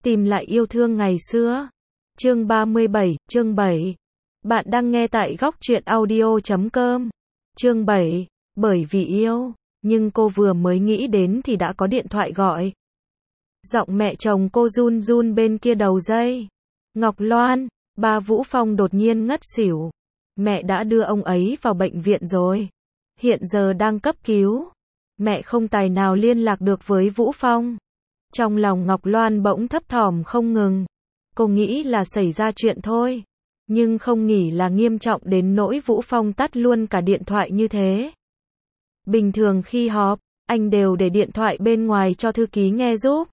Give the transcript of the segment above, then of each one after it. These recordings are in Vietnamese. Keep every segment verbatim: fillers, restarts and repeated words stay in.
Tìm lại yêu thương ngày xưa. Chương ba mươi bảy, chương bảy. Bạn đang nghe tại góc truyện audio chấm com. Chương bảy, bởi vì yêu, nhưng cô vừa mới nghĩ đến thì đã có điện thoại gọi. Giọng mẹ chồng cô run run bên kia đầu dây. Ngọc Loan, ba Vũ Phong đột nhiên ngất xỉu. Mẹ đã đưa ông ấy vào bệnh viện rồi. Hiện giờ đang cấp cứu. Mẹ không tài nào liên lạc được với Vũ Phong. Trong lòng Ngọc Loan bỗng thấp thỏm không ngừng. Cô nghĩ là xảy ra chuyện thôi. Nhưng không nghĩ là nghiêm trọng đến nỗi Vũ Phong tắt luôn cả điện thoại như thế. Bình thường khi họp, anh đều để điện thoại bên ngoài cho thư ký nghe giúp.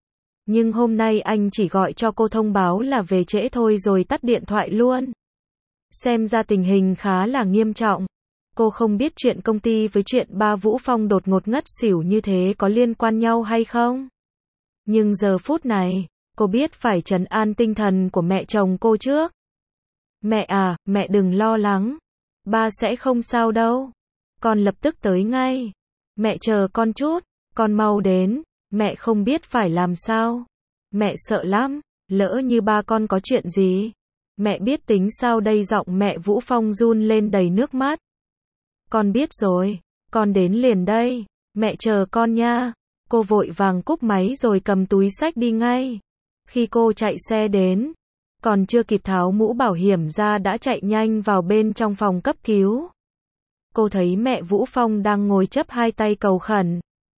Nhưng hôm nay anh chỉ gọi cho cô thông báo là về trễ thôi rồi tắt điện thoại luôn. Xem ra tình hình khá là nghiêm trọng. Cô không biết chuyện công ty với chuyện ba Vũ Phong đột ngột ngất xỉu như thế có liên quan nhau hay không. Nhưng giờ phút này, cô biết phải trấn an tinh thần của mẹ chồng cô trước. Mẹ à, mẹ đừng lo lắng. Ba sẽ không sao đâu. Con lập tức tới ngay. Mẹ chờ con chút, con mau đến. Mẹ không biết phải làm sao. Mẹ sợ lắm, lỡ như ba con có chuyện gì. Mẹ biết tính sao đây, giọng mẹ Vũ Phong run lên đầy nước mắt. Con biết rồi, con đến liền đây. Mẹ chờ con nha. Cô vội vàng cúp máy rồi cầm túi xách đi ngay. Khi cô chạy xe đến, còn chưa kịp tháo mũ bảo hiểm ra đã chạy nhanh vào bên trong phòng cấp cứu. Cô thấy mẹ Vũ Phong đang ngồi chắp hai tay cầu khẩn.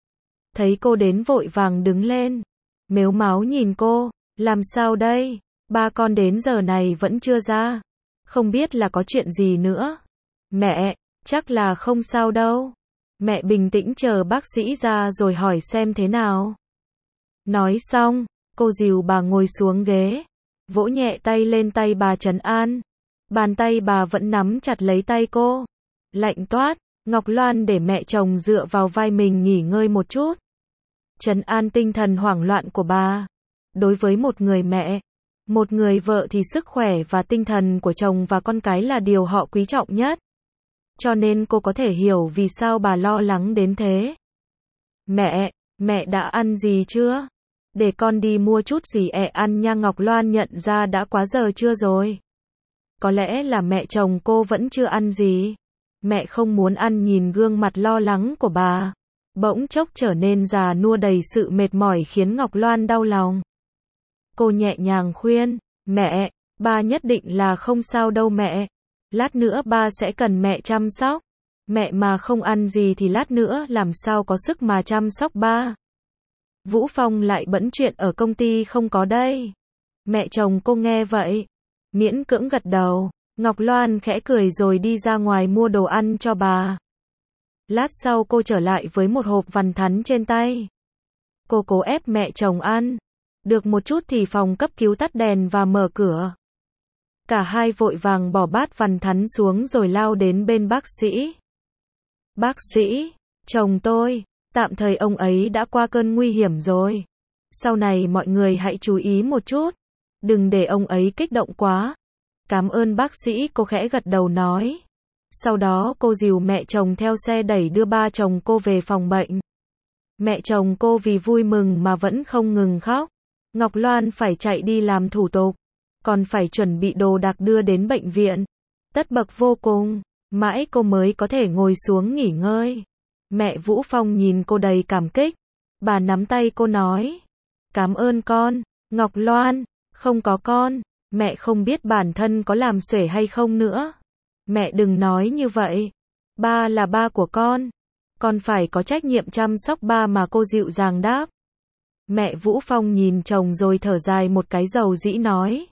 Thấy cô đến vội vàng đứng lên, mếu máo nhìn cô, làm sao đây, ba con đến giờ này vẫn chưa ra, không biết là có chuyện gì nữa. Mẹ, chắc là không sao đâu. Mẹ bình tĩnh chờ bác sĩ ra rồi hỏi xem thế nào. Nói xong, cô dìu bà ngồi xuống ghế, vỗ nhẹ tay lên tay bà trấn an. Bàn tay bà vẫn nắm chặt lấy tay cô. Lạnh toát, Ngọc Loan để mẹ chồng dựa vào vai mình nghỉ ngơi một chút. Trấn an tinh thần hoảng loạn của bà. Đối với một người mẹ, một người vợ thì sức khỏe và tinh thần của chồng và con cái là điều họ quý trọng nhất. Cho nên cô có thể hiểu vì sao bà lo lắng đến thế. Mẹ, mẹ đã ăn gì chưa? Để con đi mua chút gì ẹ ăn nha. Ngọc Loan nhận ra đã quá giờ trưa rồi. Có lẽ là mẹ chồng cô vẫn chưa ăn gì. Mẹ không muốn ăn. Nhìn gương mặt lo lắng của bà, bỗng chốc trở nên già nua đầy sự mệt mỏi khiến Ngọc Loan đau lòng. Cô nhẹ nhàng khuyên, mẹ, ba nhất định là không sao đâu mẹ. Lát nữa ba sẽ cần mẹ chăm sóc. Mẹ mà không ăn gì thì lát nữa làm sao có sức mà chăm sóc ba. Vũ Phong lại bận chuyện ở công ty không có đây. Mẹ chồng cô nghe vậy, miễn cưỡng gật đầu. Ngọc Loan khẽ cười rồi đi ra ngoài mua đồ ăn cho bà. Lát sau cô trở lại với một hộp vằn thắn trên tay. Cô cố ép mẹ chồng ăn. Được một chút thì phòng cấp cứu tắt đèn và mở cửa. Cả hai vội vàng bỏ bát vằn thắn xuống rồi lao đến bên bác sĩ. Bác sĩ, chồng tôi, tạm thời ông ấy đã qua cơn nguy hiểm rồi. Sau này mọi người hãy chú ý một chút. Đừng để ông ấy kích động quá. Cảm ơn bác sĩ, cô khẽ gật đầu nói. Sau đó cô dìu mẹ chồng theo xe đẩy đưa ba chồng cô về phòng bệnh. Mẹ chồng cô vì vui mừng mà vẫn không ngừng khóc. Ngọc Loan phải chạy đi làm thủ tục, còn phải chuẩn bị đồ đạc đưa đến bệnh viện. Tất bật vô cùng, mãi cô mới có thể ngồi xuống nghỉ ngơi. Mẹ Vũ Phong nhìn cô đầy cảm kích. Bà nắm tay cô nói. Cảm ơn con, Ngọc Loan, không có con, mẹ không biết bản thân có làm xuể hay không nữa. Mẹ đừng nói như vậy. Ba là ba của con. Con phải có trách nhiệm chăm sóc ba mà, cô dịu dàng đáp. Mẹ Vũ Phong nhìn chồng rồi thở dài một cái dầu dĩ nói.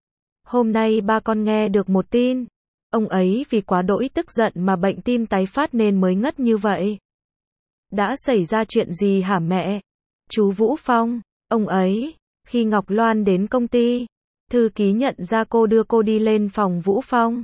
Hôm nay ba con nghe được một tin. Ông ấy vì quá đỗi tức giận mà bệnh tim tái phát nên mới ngất như vậy. Đã xảy ra chuyện gì hả mẹ? Chú Vũ Phong, ông ấy, khi Ngọc Loan đến công ty, thư ký nhận ra cô đưa cô đi lên phòng Vũ Phong.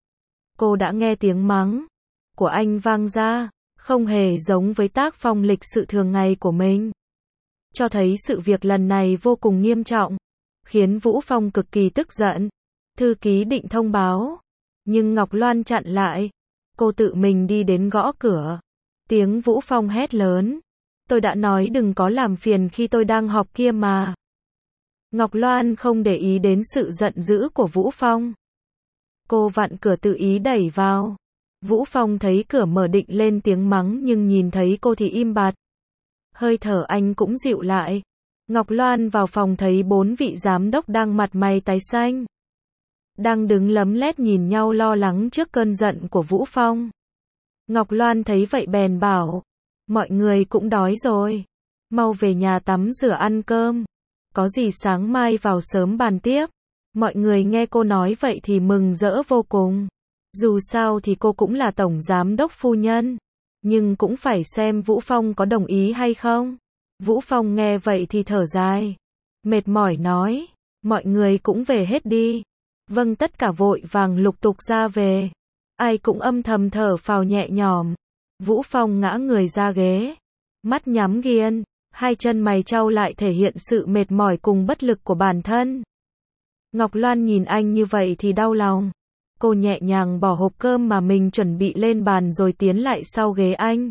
Cô đã nghe tiếng mắng của anh vang ra, không hề giống với tác phong lịch sự thường ngày của mình. Cho thấy sự việc lần này vô cùng nghiêm trọng, khiến Vũ Phong cực kỳ tức giận. Thư ký định thông báo, nhưng Ngọc Loan chặn lại. Cô tự mình đi đến gõ cửa. Tiếng Vũ Phong hét lớn. Tôi đã nói đừng có làm phiền khi tôi đang họp kia mà. Ngọc Loan không để ý đến sự giận dữ của Vũ Phong. Cô vặn cửa tự ý đẩy vào. Vũ Phong thấy cửa mở định lên tiếng mắng nhưng nhìn thấy cô thì im bặt. Hơi thở anh cũng dịu lại. Ngọc Loan vào phòng thấy bốn vị giám đốc đang mặt mày tái xanh. Đang đứng lấm lét nhìn nhau lo lắng trước cơn giận của Vũ Phong. Ngọc Loan thấy vậy bèn bảo, mọi người cũng đói rồi. Mau về nhà tắm rửa ăn cơm. Có gì sáng mai vào sớm bàn tiếp. Mọi người nghe cô nói vậy thì mừng rỡ vô cùng. Dù sao thì cô cũng là tổng giám đốc phu nhân. Nhưng cũng phải xem Vũ Phong có đồng ý hay không. Vũ Phong nghe vậy thì thở dài. Mệt mỏi nói, mọi người cũng về hết đi. Vâng, tất cả vội vàng lục tục ra về. Ai cũng âm thầm thở phào nhẹ nhõm. Vũ Phong ngã người ra ghế. Mắt nhắm nghiền, hai chân mày chau lại thể hiện sự mệt mỏi cùng bất lực của bản thân. Ngọc Loan nhìn anh như vậy thì đau lòng. Cô nhẹ nhàng bỏ hộp cơm mà mình chuẩn bị lên bàn rồi tiến lại sau ghế anh.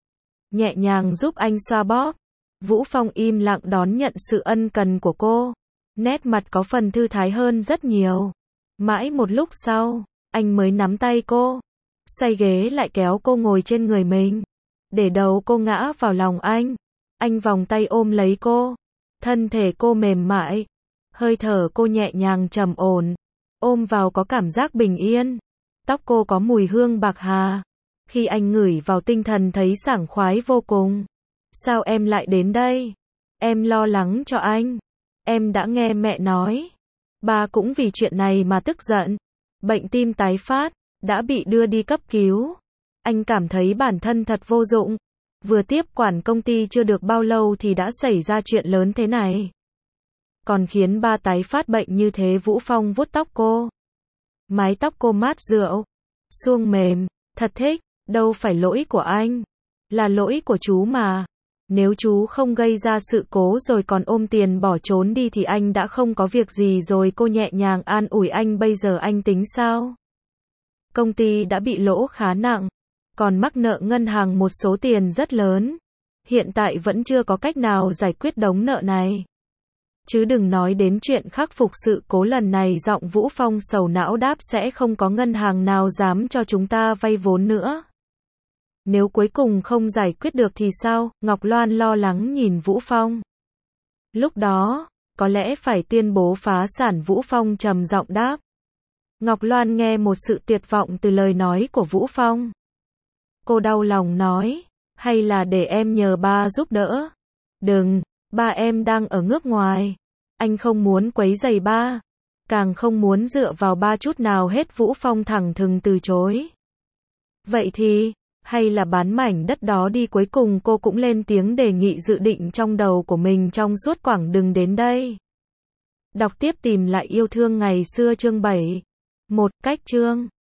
Nhẹ nhàng giúp anh xoa bóp. Vũ Phong im lặng đón nhận sự ân cần của cô. Nét mặt có phần thư thái hơn rất nhiều. Mãi một lúc sau, anh mới nắm tay cô. Xoay ghế lại kéo cô ngồi trên người mình. Để đầu cô ngã vào lòng anh. Anh vòng tay ôm lấy cô. Thân thể cô mềm mại. Hơi thở cô nhẹ nhàng trầm ổn. Ôm vào có cảm giác bình yên. Tóc cô có mùi hương bạc hà. Khi anh ngửi vào tinh thần thấy sảng khoái vô cùng. Sao em lại đến đây? Em lo lắng cho anh. Em đã nghe mẹ nói. Ba cũng vì chuyện này mà tức giận. Bệnh tim tái phát, đã bị đưa đi cấp cứu. Anh cảm thấy bản thân thật vô dụng. Vừa tiếp quản công ty chưa được bao lâu thì đã xảy ra chuyện lớn thế này. Còn khiến ba tái phát bệnh như thế. Vũ Phong vuốt tóc cô. Mái tóc cô mát rượu. Suông mềm, thật thích. Đâu phải lỗi của anh. Là lỗi của chú mà. Nếu chú không gây ra sự cố rồi còn ôm tiền bỏ trốn đi thì anh đã không có việc gì rồi. Cô nhẹ nhàng an ủi anh. Bây giờ anh tính sao? Công ty đã bị lỗ khá nặng. Còn mắc nợ ngân hàng một số tiền rất lớn. Hiện tại vẫn chưa có cách nào giải quyết đống nợ này. Chứ đừng nói đến chuyện khắc phục sự cố lần này. Giọng Vũ Phong sầu não đáp, sẽ không có ngân hàng nào dám cho chúng ta vay vốn nữa. Nếu cuối cùng không giải quyết được thì sao? Ngọc Loan lo lắng nhìn Vũ Phong. Lúc đó, có lẽ phải tuyên bố phá sản. Vũ Phong trầm giọng đáp. Ngọc Loan nghe một sự tuyệt vọng từ lời nói của Vũ Phong. Cô đau lòng nói, hay là để em nhờ ba giúp đỡ? Đừng, ba em đang ở nước ngoài. Anh không muốn quấy rầy ba. Càng không muốn dựa vào ba chút nào hết. Vũ Phong thẳng thừng từ chối. Vậy thì, hay là bán mảnh đất đó đi. Cuối cùng cô cũng lên tiếng đề nghị dự định trong đầu của mình trong suốt quãng đường đến đây. Đọc tiếp Tìm lại yêu thương ngày xưa chương bảy. Một cách chương